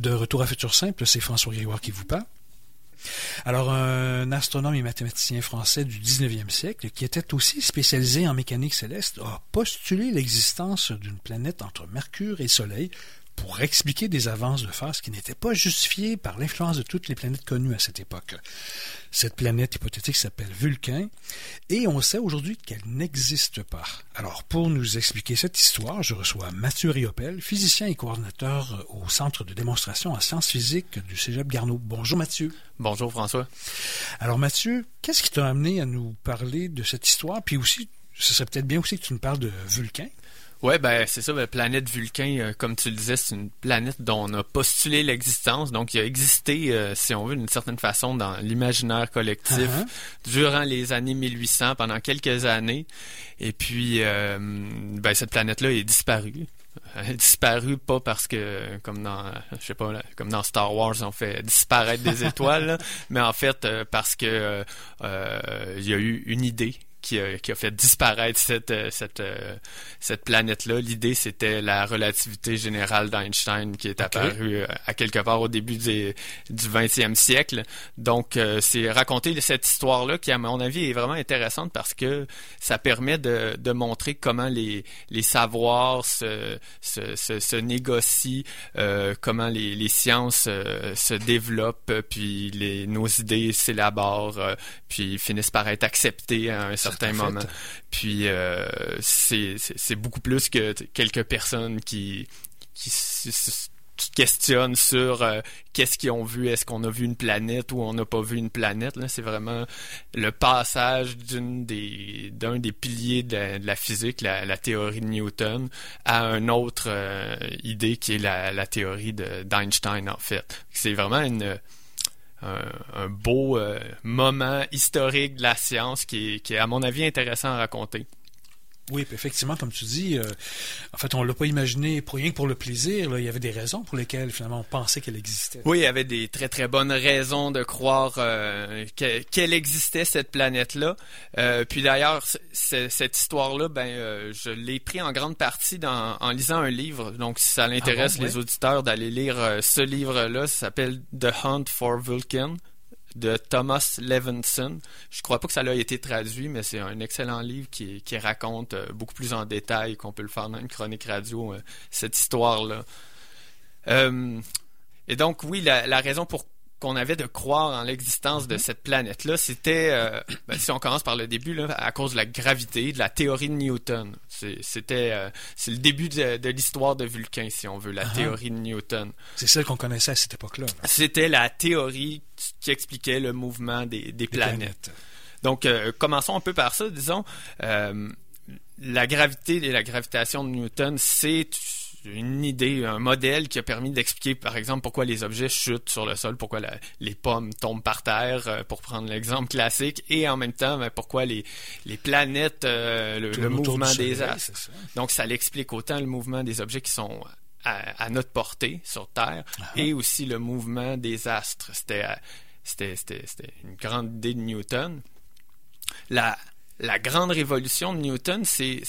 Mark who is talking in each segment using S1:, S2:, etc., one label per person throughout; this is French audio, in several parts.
S1: De Retour à Futur Simple, c'est François Grégoire qui vous parle. Alors, un astronome et mathématicien français du 19e siècle, qui était aussi spécialisé en mécanique céleste, a postulé l'existence d'une planète entre Mercure et Soleil pour expliquer des avances de phase qui n'étaient pas justifiées par l'influence de toutes les planètes connues à cette époque. Cette planète hypothétique s'appelle Vulcain, et on sait aujourd'hui qu'elle n'existe pas. Alors, pour nous expliquer cette histoire, je reçois Mathieu Riopel, physicien et coordinateur au Centre de démonstration en sciences physiques du Cégep Garneau. Bonjour Mathieu.
S2: Bonjour François.
S1: Alors Mathieu, qu'est-ce qui t'a amené à nous parler de cette histoire? Puis aussi, ce serait peut-être bien aussi que tu nous parles de Vulcain.
S2: Ouais, c'est ça, la planète Vulcain, comme tu le disais, c'est une planète dont on a postulé l'existence, donc il a existé, si on veut, d'une certaine façon, dans l'imaginaire collectif durant les années 1800, pendant quelques années, et puis cette planète-là est disparue. Elle est disparue pas parce que, comme dans Star Wars, on fait disparaître des étoiles, là, mais en fait parce que il y a eu une idée qui a fait disparaître cette planète-là. L'idée, c'était la relativité générale d'Einstein qui est apparue à quelque part au début du 20e siècle. Donc, c'est raconter cette histoire-là qui, à mon avis, est vraiment intéressante parce que ça permet de montrer comment les savoirs se négocient, comment les sciences se développent, puis nos idées s'élaborent, puis finissent par être acceptées à un certain moment. Puis c'est beaucoup plus que quelques personnes qui questionnent sur qu'est-ce qu'ils ont vu, est-ce qu'on a vu une planète ou on n'a pas vu une planète. Là, c'est vraiment le passage d'un des piliers de la physique, la théorie de Newton, à une autre idée qui est la théorie d'Einstein, en fait. C'est vraiment un beau moment historique de la science qui est, à mon avis, intéressant à raconter.
S1: Oui, puis effectivement, comme tu dis, en fait, on l'a pas imaginé pour rien que pour le plaisir. Là. Il y avait des raisons pour lesquelles, finalement, on pensait qu'elle existait.
S2: Oui, il y avait des très, très bonnes raisons de croire qu'elle existait, cette planète-là. Puis d'ailleurs, cette histoire-là, je l'ai pris en grande partie en lisant un livre. Donc, si ça intéresse les auditeurs d'aller lire ce livre-là, ça s'appelle « The Hunt for Vulcan ». De Thomas Levenson. Je crois pas que ça a été traduit, mais c'est un excellent livre qui raconte beaucoup plus en détail qu'on peut le faire dans une chronique radio, cette histoire-là. Et donc, oui, la raison pour qu'on avait de croire en l'existence de cette planète-là, c'était, si on commence par le début, là, à cause de la gravité, de la théorie de Newton. C'est le début de l'histoire de Vulcain, si on veut, la théorie de Newton.
S1: C'est celle qu'on connaissait à cette époque-là. Là.
S2: C'était la théorie qui expliquait le mouvement des planètes. Donc, commençons un peu par ça, disons. La gravité et la gravitation de Newton, c'est une idée, un modèle qui a permis d'expliquer, par exemple, pourquoi les objets chutent sur le sol, pourquoi les pommes tombent par terre, pour prendre l'exemple classique, et en même temps, pourquoi les planètes, le mouvement des astres. Donc, ça l'explique autant le mouvement des objets qui sont à notre portée sur Terre, et aussi le mouvement des astres. C'était une grande idée de Newton. La grande révolution de Newton, c'est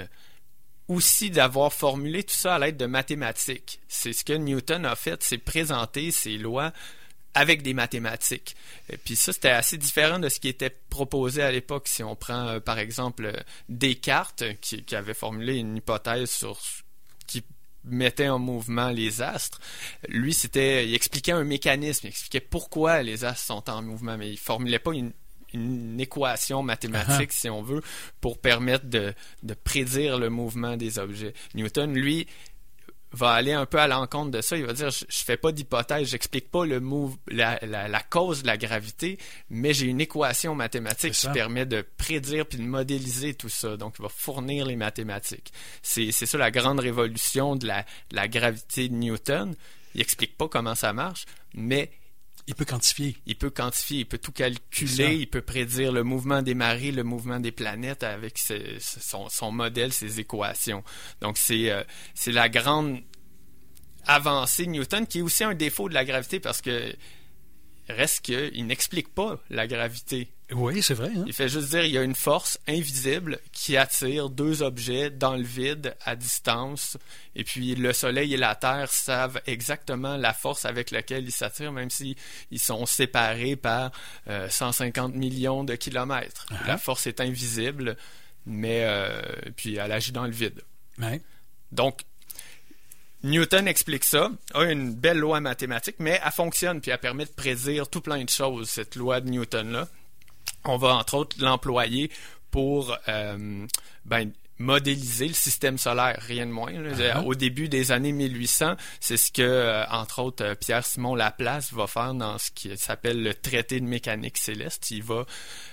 S2: aussi d'avoir formulé tout ça à l'aide de mathématiques. C'est ce que Newton a fait, c'est présenter ses lois avec des mathématiques. Et puis ça, c'était assez différent de ce qui était proposé à l'époque. Si on prend, par exemple, Descartes, qui avait formulé une hypothèse qui mettait en mouvement les astres, lui, il expliquait un mécanisme, il expliquait pourquoi les astres sont en mouvement, mais il formulait pas une équation mathématique, si on veut, pour permettre de prédire le mouvement des objets. Newton, lui, va aller un peu à l'encontre de ça. Il va dire, je fais pas d'hypothèse, j'explique pas la cause de la gravité, mais j'ai une équation mathématique qui permet de prédire puis de modéliser tout ça. Donc, il va fournir les mathématiques. C'est ça la grande révolution de la gravité de Newton. Il explique pas comment ça marche, mais
S1: il peut quantifier.
S2: Il peut tout calculer, il peut prédire le mouvement des marées, le mouvement des planètes avec son modèle, ses équations. Donc, c'est la grande avancée de Newton, qui est aussi un défaut de la gravité parce que reste qu'il n'explique pas la gravité.
S1: Oui, c'est vrai. Hein?
S2: Il fait juste dire il y a une force invisible qui attire deux objets dans le vide à distance. Et puis le Soleil et la Terre savent exactement la force avec laquelle ils s'attirent, même s'ils sont séparés par 150 millions de kilomètres.
S1: Uh-huh.
S2: La force est invisible, mais puis elle agit dans le vide.
S1: Ouais.
S2: Donc, Newton explique ça, a une belle loi mathématique, mais elle fonctionne, puis elle permet de prédire tout plein de choses, cette loi de Newton-là. On va, entre autres, l'employer pour modéliser le système solaire, rien de moins. Uh-huh. Au début des années 1800, c'est ce que, entre autres, Pierre-Simon Laplace va faire dans ce qui s'appelle le traité de mécanique céleste. Il va...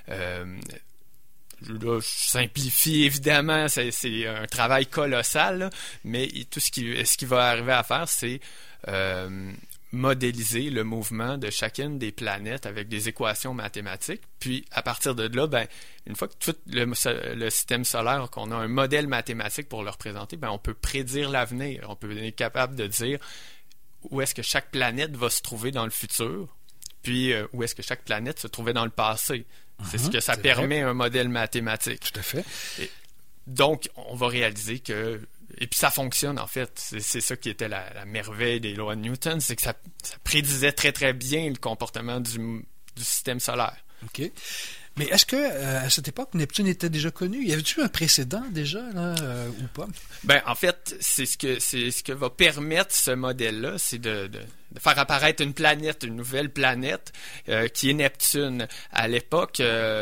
S2: Là, je simplifie évidemment, c'est un travail colossal, là, mais tout ce qu'il va arriver à faire, c'est modéliser le mouvement de chacune des planètes avec des équations mathématiques. Puis, à partir de là, une fois que tout le système solaire, qu'on a un modèle mathématique pour le représenter, on peut prédire l'avenir. On peut être capable de dire où est-ce que chaque planète va se trouver dans le futur, puis où est-ce que chaque planète se trouvait dans le passé. C'est ce que ça permet un modèle mathématique.
S1: Tout à fait.
S2: Et donc, on va réaliser que... Et puis ça fonctionne, en fait. C'est ça qui était la merveille des lois de Newton, c'est que ça prédisait très, très bien le comportement du système solaire.
S1: OK. Mais est-ce que à cette époque, Neptune était déjà connu? Y avait-tu un précédent déjà, là, ou pas?
S2: En fait, c'est ce que va permettre ce modèle-là, c'est de faire apparaître une nouvelle planète, qui est Neptune. À l'époque,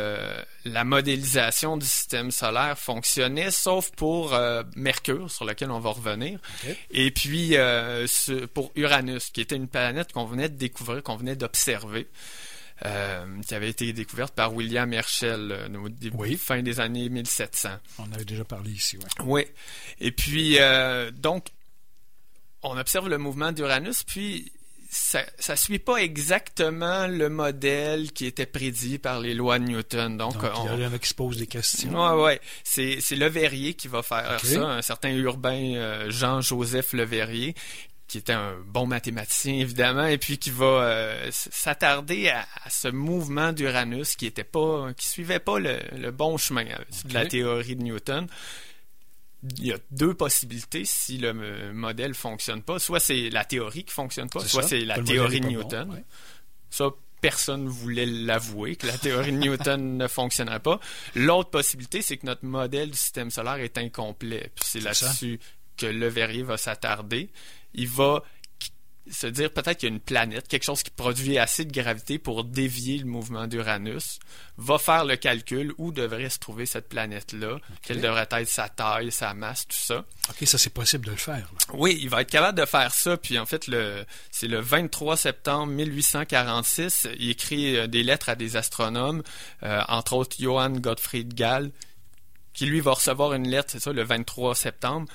S2: la modélisation du système solaire fonctionnait, sauf pour Mercure, sur lequel on va revenir. Okay. Et puis, pour Uranus, qui était une planète qu'on venait de découvrir, qu'on venait d'observer. Qui avait été découverte par William Herschel au début, fin des années 1700.
S1: On avait déjà parlé ici, oui.
S2: Oui. Et puis, donc, on observe le mouvement d'Uranus, puis ça suit pas exactement le modèle qui était prédit par les lois de Newton. Donc
S1: il y en a qui se posent des questions.
S2: Oui. C'est Le Verrier qui va faire ça, un certain urbain Jean-Joseph Le Verrier, qui était un bon mathématicien, évidemment, et puis qui va s'attarder à ce mouvement d'Uranus qui suivait pas le bon chemin de la théorie de Newton. Il y a deux possibilités si le modèle fonctionne pas. Soit c'est la théorie qui fonctionne pas, soit c'est la théorie de Newton. Bon, ouais. Ça, personne ne voulait l'avouer, que la théorie de Newton ne fonctionnerait pas. L'autre possibilité, c'est que notre modèle du système solaire est incomplet. Puis c'est là-dessus que Le Verrier va s'attarder. Il va se dire peut-être qu'il y a une planète, quelque chose qui produit assez de gravité pour dévier le mouvement d'Uranus, va faire le calcul où devrait se trouver cette planète-là, quelle devrait être sa taille, sa masse, tout ça.
S1: OK, ça c'est possible de le faire. Là.
S2: Oui, il va être capable de faire ça, puis en fait, c'est le 23 septembre 1846, il écrit des lettres à des astronomes, entre autres Johann Gottfried Gall, qui lui va recevoir une lettre, c'est ça, le 23 septembre.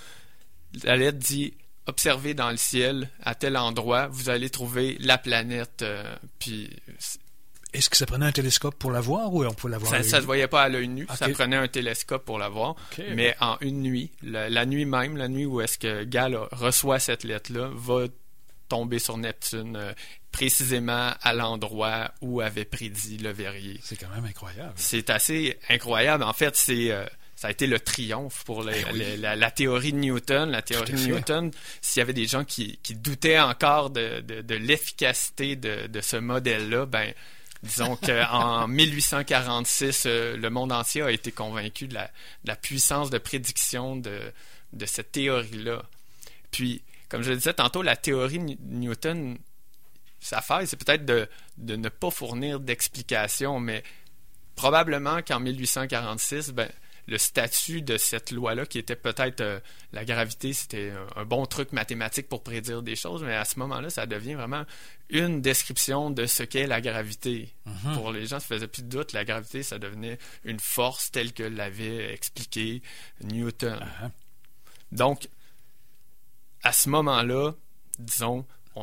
S2: La lettre dit... Observez dans le ciel, à tel endroit, vous allez trouver la planète. Puis
S1: est-ce que ça prenait un télescope pour la voir ou on peut la voir à l'œil nu?
S2: Ça ne se voyait pas à l'œil nu. Okay. Ça prenait un télescope pour la voir. Okay, mais en une nuit, la nuit même, la nuit où est-ce que Gall reçoit cette lettre-là, va tomber sur Neptune, précisément à l'endroit où avait prédit Le Verrier.
S1: C'est quand même incroyable.
S2: C'est assez incroyable. En fait, ça a été le triomphe pour la théorie de Newton. La théorie de Newton, s'il y avait des gens qui doutaient encore de l'efficacité de ce modèle-là, disons qu'en 1846, le monde entier a été convaincu de la puissance de prédiction de cette théorie-là. Puis, comme je le disais tantôt, la théorie de Newton, sa faille, c'est peut-être de ne pas fournir d'explication, mais probablement qu'en 1846, le statut de cette loi-là, qui était peut-être la gravité, c'était un bon truc mathématique pour prédire des choses, mais à ce moment-là, ça devient vraiment une description de ce qu'est la gravité. Mm-hmm. Pour les gens, ça faisait plus de doute, la gravité, ça devenait une force telle que l'avait expliqué Newton. Uh-huh. Donc, à ce moment-là, disons,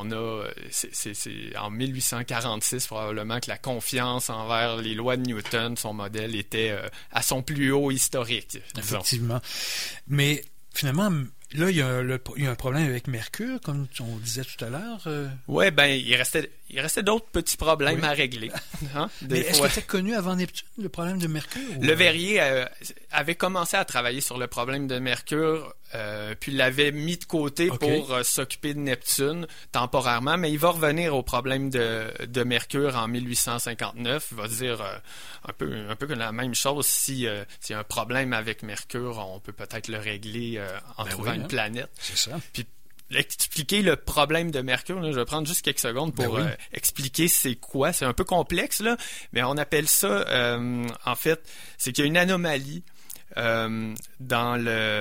S2: c'est en 1846 probablement que la confiance envers les lois de Newton, son modèle, était à son plus haut historique.
S1: Effectivement. Mais finalement, Là, il y a un problème avec Mercure, comme on disait tout à l'heure.
S2: Ouais, ben il restait d'autres petits problèmes à régler. Hein?
S1: Mais est-ce que c'était connu avant Neptune, le problème de Mercure?
S2: Le Verrier avait commencé à travailler sur le problème de Mercure, puis l'avait mis de côté pour s'occuper de Neptune temporairement, mais il va revenir au problème de Mercure en 1859. Il va dire un peu la même chose. Si y a un problème avec Mercure, on peut peut-être le régler en trouvant une planète.
S1: C'est ça.
S2: Puis expliquer le problème de Mercure, là, je vais prendre juste quelques secondes pour expliquer c'est quoi. C'est un peu complexe, là, mais on appelle ça, en fait, c'est qu'il y a une anomalie dans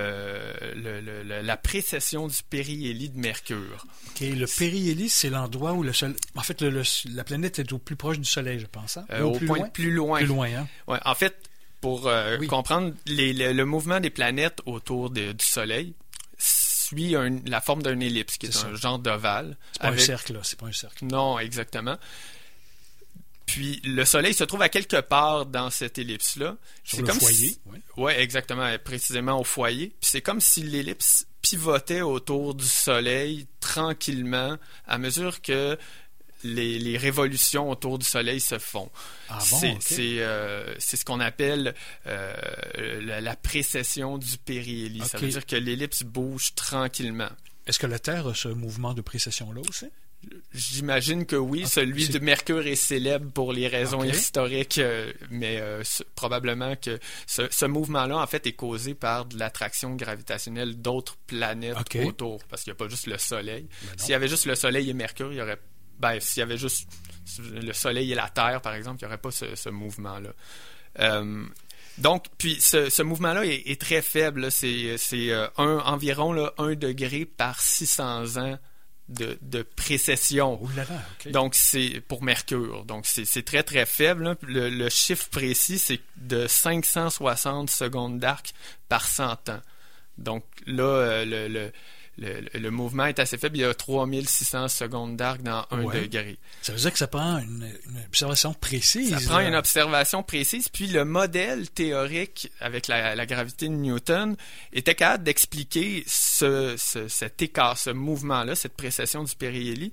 S2: la précession du périhélie de Mercure.
S1: OK, le périhélie, c'est l'endroit où le Soleil... En fait, la planète est au plus proche du Soleil, je pense. Hein?
S2: Au point plus loin.
S1: Plus loin, hein?
S2: Ouais, en fait, pour comprendre le mouvement des planètes autour du Soleil, suit la forme d'une ellipse, qui est un genre d'ovale.
S1: C'est pas un cercle, là. C'est pas un cercle.
S2: Non, exactement. Puis, le Soleil se trouve à quelque part dans cette ellipse-là.
S1: Sur le foyer.
S2: Oui, exactement, précisément au foyer. Puis, c'est comme si l'ellipse pivotait autour du Soleil tranquillement à mesure que les révolutions autour du Soleil se font.
S1: Ah bon,
S2: c'est ce qu'on appelle la précession du périhélie. Ça veut dire que l'ellipse bouge tranquillement.
S1: Est-ce que la Terre a ce mouvement de précession-là aussi?
S2: J'imagine que oui. Celui de Mercure est célèbre pour les raisons historiques, mais probablement que ce mouvement-là, en fait, est causé par de l'attraction gravitationnelle d'autres planètes autour, parce qu'il n'y a pas juste le Soleil. S'il y avait juste le Soleil et Mercure, il y aurait... s'il y avait juste le Soleil et la Terre, par exemple, il n'y aurait pas ce mouvement-là. Donc, puis ce mouvement-là est très faible. Là. C'est environ 1 degré par 600 ans de précession. Donc, c'est pour Mercure. Donc, c'est très, très faible. Là. Le chiffre précis, c'est de 560 secondes d'arc par 100 ans. Donc, là, le mouvement est assez faible. Il y a 3600 secondes d'arc dans 1 degré.
S1: Ça veut dire que ça prend une observation précise.
S2: Ça prend une observation précise. Puis le modèle théorique avec la gravité de Newton était capable d'expliquer cet écart, ce mouvement-là, cette précession du périhélie,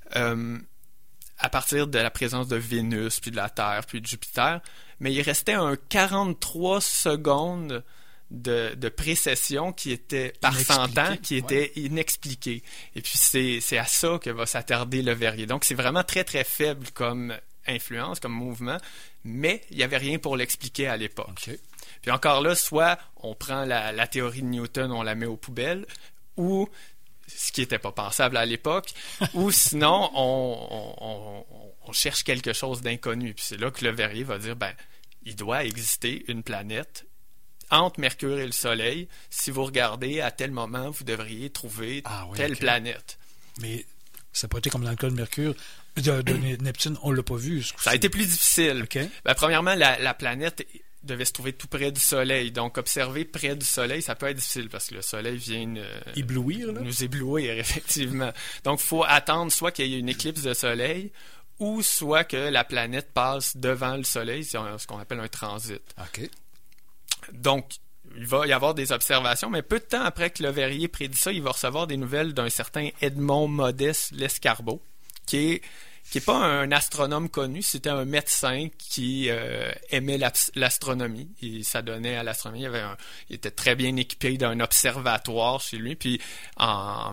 S2: à partir de la présence de Vénus, puis de la Terre, puis de Jupiter. Mais il restait un 43 secondes de précession qui était par 100 ans, qui était inexpliqué. Et puis c'est à ça que va s'attarder le Verrier. Donc c'est vraiment très très faible comme influence, comme mouvement, mais il n'y avait rien pour l'expliquer à l'époque. Puis encore là, soit on prend la théorie de Newton, on la met aux poubelles, ou ce qui n'était pas pensable à l'époque, ou sinon on cherche quelque chose d'inconnu. Puis c'est là que le Verrier va dire, il doit exister une planète entre Mercure et le Soleil. Si vous regardez, à tel moment, vous devriez trouver telle planète.
S1: Mais ça n'a pas été comme dans le cas de Mercure. De Neptune, on ne l'a pas vu.
S2: Ça a été plus difficile. Premièrement, la planète devait se trouver tout près du Soleil. Donc, observer près du Soleil, ça peut être difficile parce que le Soleil vient nous éblouir, effectivement. Donc, il faut attendre soit qu'il y ait une éclipse de Soleil ou soit que la planète passe devant le Soleil, c'est ce qu'on appelle un transit. Donc, il va y avoir des observations, mais peu de temps après que le Verrier prédit ça, il va recevoir des nouvelles d'un certain Edmond Modeste Lescarbot, qui est pas un astronome connu, c'était un médecin qui aimait l'astronomie. Il s'adonnait à l'astronomie. Il était très bien équipé d'un observatoire chez lui. Puis en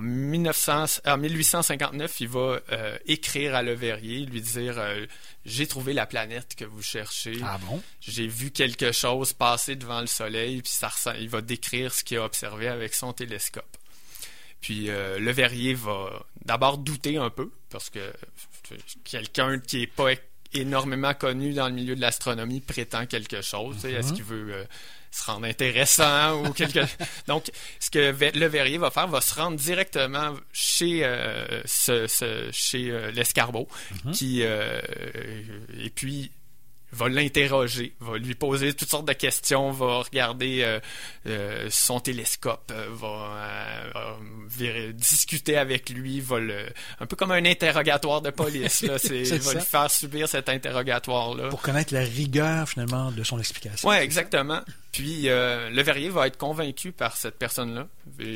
S2: 1859, il va écrire à Le Verrier, lui dire j'ai trouvé la planète que vous cherchez.
S1: Ah bon?
S2: J'ai vu quelque chose passer devant le Soleil. Puis il va décrire ce qu'il a observé avec son télescope. Puis Le Verrier va d'abord douter un peu, parce que quelqu'un qui n'est pas énormément connu dans le milieu de l'astronomie prétend quelque chose. Est-ce qu'il veut se rendre intéressant ou quelque chose? Donc, ce que Le Verrier va faire, va se rendre directement chez Lescarbot, et puis va l'interroger, va lui poser toutes sortes de questions, va regarder son télescope, discuter avec lui, un peu comme un interrogatoire de police. Là, va lui faire subir cet interrogatoire-là.
S1: Pour connaître la rigueur, finalement, de son explication.
S2: Oui, exactement. Puis, Leverrier va être convaincu par cette personne-là,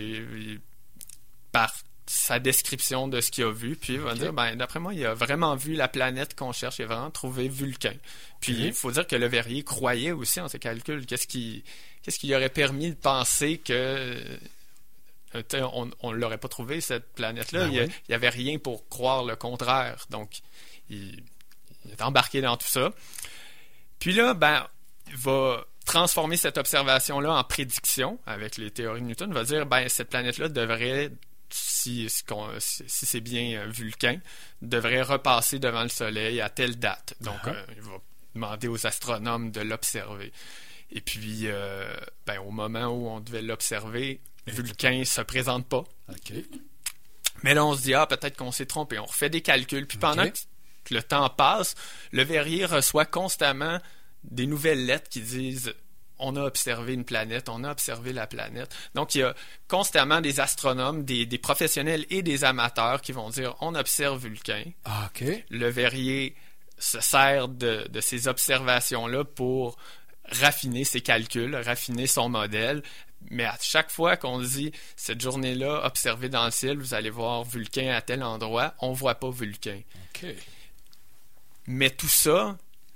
S2: par sa description de ce qu'il a vu, puis il va dire, d'après moi, il a vraiment vu la planète qu'on cherche, il a vraiment trouvé Vulcain. Puis il faut dire que Leverrier croyait aussi en ses calculs. Qu'est-ce qui lui aurait permis de penser que on l'aurait pas trouvé, cette planète-là? Il n'y avait rien pour croire le contraire. Donc, il est embarqué dans tout ça. Puis là, il va transformer cette observation-là en prédiction avec les théories de Newton. Il va dire, cette planète-là devrait, si c'est bien Vulcain, devrait repasser devant le Soleil à telle date. Donc, il va demander aux astronomes de l'observer. Et puis, au moment où on devait l'observer, Vulcain se présente pas.
S1: Okay.
S2: Mais là, on se dit, peut-être qu'on s'est trompé. On refait des calculs. Puis pendant que le temps passe, Leverrier reçoit constamment des nouvelles lettres qui disent on a observé une planète, on a observé la planète. Donc, il y a constamment des astronomes, des professionnels et des amateurs qui vont dire on observe Vulcain. Leverrier se sert de ces observations-là pour raffiner ses calculs, raffiner son modèle. Mais à chaque fois qu'on dit cette journée-là, observez dans le ciel, vous allez voir Vulcain à tel endroit, on ne voit pas Vulcain. Mais tout ça,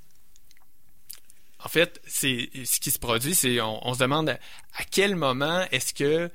S2: en fait, c'est ce qui se produit, c'est on se demande à quel moment est-ce que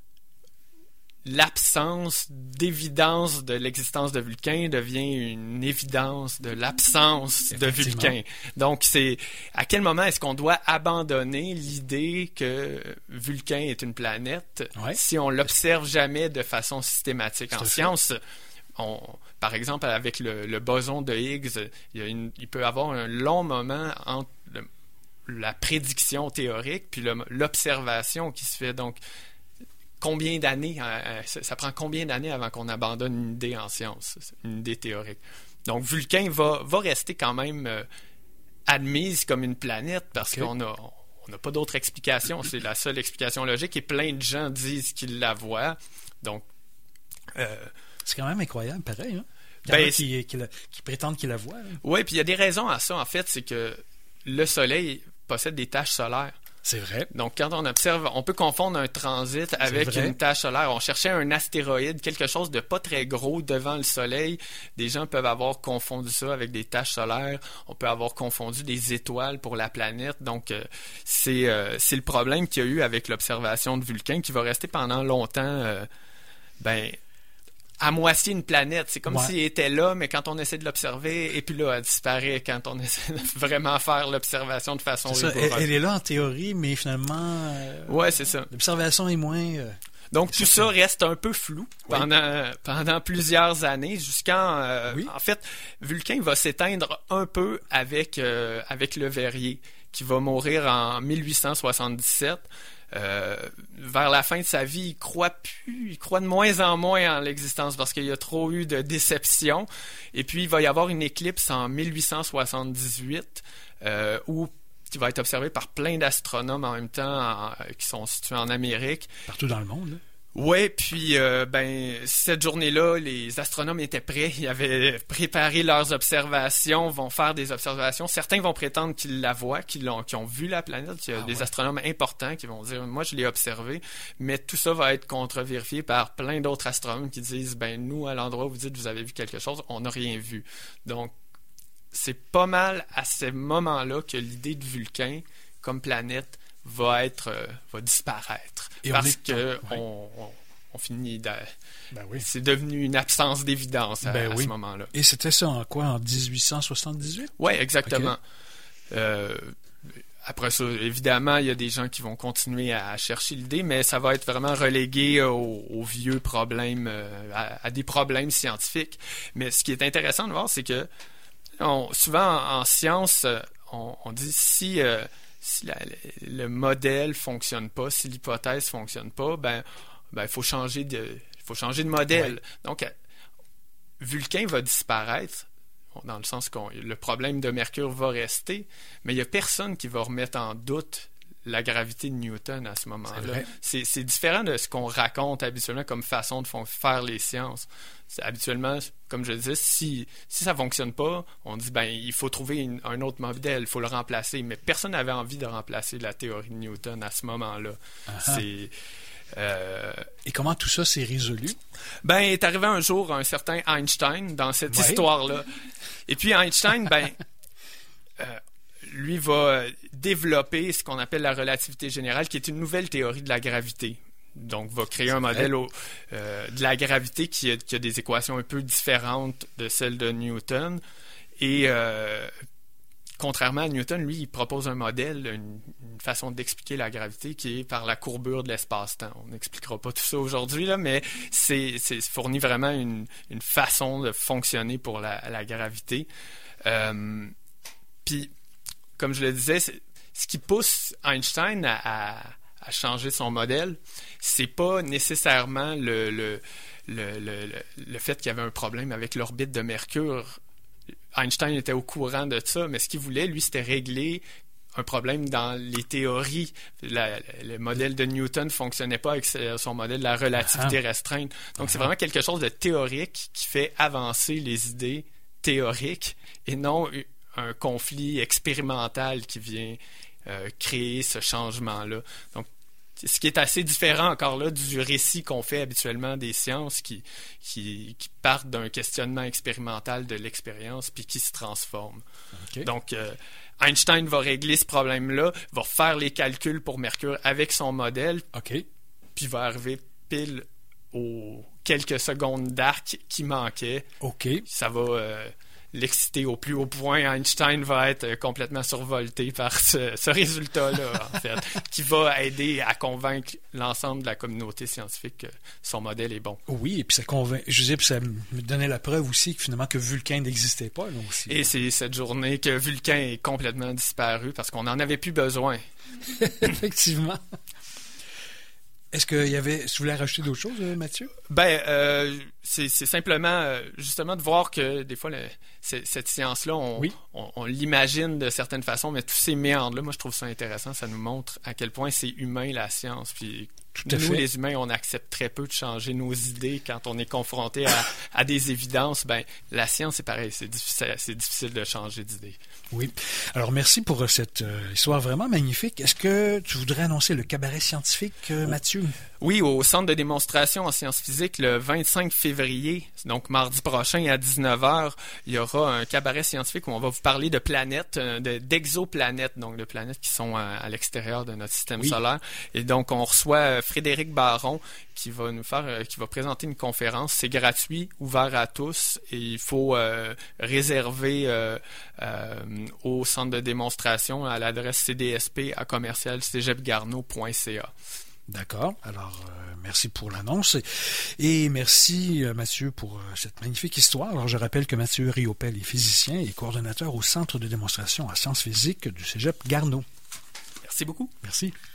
S2: l'absence d'évidence de l'existence de Vulcain devient une évidence de l'absence de Vulcain. Donc, c'est à quel moment est-ce qu'on doit abandonner l'idée que Vulcain est une planète si on l'observe jamais de façon systématique. En science, par exemple, avec le boson de Higgs, il peut y avoir un long moment entre la prédiction théorique puis l'observation qui se fait. Donc, combien d'années, ça prend combien d'années avant qu'on abandonne une idée en science, une idée théorique. Donc, Vulcain va rester quand même admise comme une planète parce qu'on n'a pas d'autre explication. C'est la seule explication logique et plein de gens disent qu'ils la voient. Donc,
S1: c'est quand même incroyable, pareil. Hein? Il y en a qui prétendent qu'ils la voient. Hein?
S2: Oui, puis il y a des raisons à ça, en fait. C'est que le Soleil possède des taches solaires.
S1: C'est vrai.
S2: Donc, quand on observe, on peut confondre un transit avec une tache solaire. On cherchait un astéroïde, quelque chose de pas très gros devant le Soleil. Des gens peuvent avoir confondu ça avec des taches solaires. On peut avoir confondu des étoiles pour la planète. Donc, c'est le problème qu'il y a eu avec l'observation de Vulcain qui va rester pendant longtemps, à moitié une planète. C'est comme s'il était là, mais quand on essaie de l'observer, et puis là, elle disparaît quand on essaie de vraiment faire l'observation de façon rigoureuse.
S1: Elle est là en théorie, mais finalement...
S2: c'est ça.
S1: L'observation est moins...
S2: Donc, tout ça reste un peu flou pendant plusieurs années, jusqu'en... En fait, Vulcain va s'éteindre un peu avec Leverrier, qui va mourir en 1877. Vers la fin de sa vie, il croit de moins en moins en l'existence parce qu'il y a trop eu de déceptions. Et puis, il va y avoir une éclipse en 1878 où qui va être observée par plein d'astronomes en même temps qui sont situés en Amérique.
S1: Partout dans le monde, là.
S2: Oui, puis cette journée-là, les astronomes étaient prêts, ils avaient préparé leurs observations, vont faire des observations. Certains vont prétendre qu'ils la voient, qu'ils ont vu la planète. Il y a des astronomes importants qui vont dire « Moi, je l'ai observé », mais tout ça va être contre-vérifié par plein d'autres astronomes qui disent « Nous, à l'endroit où vous dites que vous avez vu quelque chose, on n'a rien vu ». Donc, c'est pas mal à ces moments-là que l'idée de Vulcain comme planète va disparaître. Et parce que on finit c'est devenu une absence d'évidence à ce moment-là.
S1: Et c'était ça en quoi? En 1878?
S2: Oui, exactement. Après ça, évidemment, il y a des gens qui vont continuer à chercher l'idée, mais ça va être vraiment relégué aux vieux problèmes, à des problèmes scientifiques. Mais ce qui est intéressant de voir, c'est que souvent en science, on dit si le modèle fonctionne pas, si l'hypothèse fonctionne pas, il faut changer de modèle. Donc, Vulcain va disparaître. dans le sens que le problème de Mercure va rester, mais il n'y a personne qui va remettre en doute la gravité de Newton à ce moment-là. C'est différent de ce qu'on raconte habituellement comme façon de faire les sciences. Habituellement, comme je disais, si ça ne fonctionne pas, on dit il faut trouver un autre modèle, il faut le remplacer. Mais personne n'avait envie de remplacer la théorie de Newton à ce moment-là.
S1: Et comment tout ça s'est résolu?
S2: Est arrivé un jour un certain Einstein dans cette histoire-là. Et puis Einstein, lui va développer ce qu'on appelle la relativité générale, qui est une nouvelle théorie de la gravité. Donc, va créer un modèle de la gravité qui a des équations un peu différentes de celles de Newton. Et contrairement à Newton, lui, il propose un modèle, une façon d'expliquer la gravité qui est par la courbure de l'espace-temps. On n'expliquera pas tout ça aujourd'hui, là, mais c'est fournit vraiment une façon de fonctionner pour la gravité. Puis, comme je le disais, ce qui pousse Einstein à changer son modèle, c'est pas nécessairement le fait qu'il y avait un problème avec l'orbite de Mercure. Einstein était au courant de ça, mais ce qu'il voulait, lui, c'était régler un problème dans les théories. Le modèle de Newton ne fonctionnait pas avec son modèle de la relativité restreinte. Donc, c'est vraiment quelque chose de théorique qui fait avancer les idées théoriques et non un conflit expérimental qui vient créer ce changement-là. Donc, ce qui est assez différent encore là du récit qu'on fait habituellement des sciences qui partent d'un questionnement expérimental de l'expérience puis qui se transforment. Okay. Donc, Einstein va régler ce problème-là, va faire les calculs pour Mercure avec son modèle, puis va arriver pile aux quelques secondes d'arc qui manquaient. Ça va l'exciter au plus haut point. Einstein va être complètement survolté par ce résultat-là, en fait, qui va aider à convaincre l'ensemble de la communauté scientifique que son modèle est bon.
S1: Oui, et puis ça me donnait la preuve aussi que finalement que Vulcain n'existait pas, là aussi.
S2: Et c'est cette journée que Vulcain est complètement disparu parce qu'on n'en avait plus besoin.
S1: Effectivement. Est-ce qu'il y avait... Tu voulais rajouter d'autres choses, Mathieu?
S2: C'est simplement, justement, de voir que des fois, cette science-là, on l'imagine de certaines façons, mais tous ces méandres-là, moi, je trouve ça intéressant. Ça nous montre à quel point c'est humain, la science. Puis nous, les humains, on accepte très peu de changer nos idées quand on est confronté à des évidences. La science, c'est pareil. C'est difficile de changer d'idée.
S1: Oui. Alors, merci pour cette histoire vraiment magnifique. Est-ce que tu voudrais annoncer le cabaret scientifique, Mathieu?
S2: Oui, au Centre de démonstration en sciences physiques, le 25 février, donc mardi prochain à 19h, il y aura un cabaret scientifique où on va vous parler de planètes, d'exoplanètes, donc de planètes qui sont à l'extérieur de notre système solaire. Et donc, on reçoit Frédéric Baron qui va présenter une conférence. C'est gratuit, ouvert à tous, et il faut réserver au centre de démonstration à l'adresse cdsp@cégeepgarneau.ca.
S1: D'accord. Alors, merci pour l'annonce et merci Mathieu pour cette magnifique histoire. Alors, je rappelle que Mathieu Riopel est physicien et coordonnateur au Centre de démonstration en sciences physiques du Cégep Garneau.
S2: Merci beaucoup.
S1: Merci.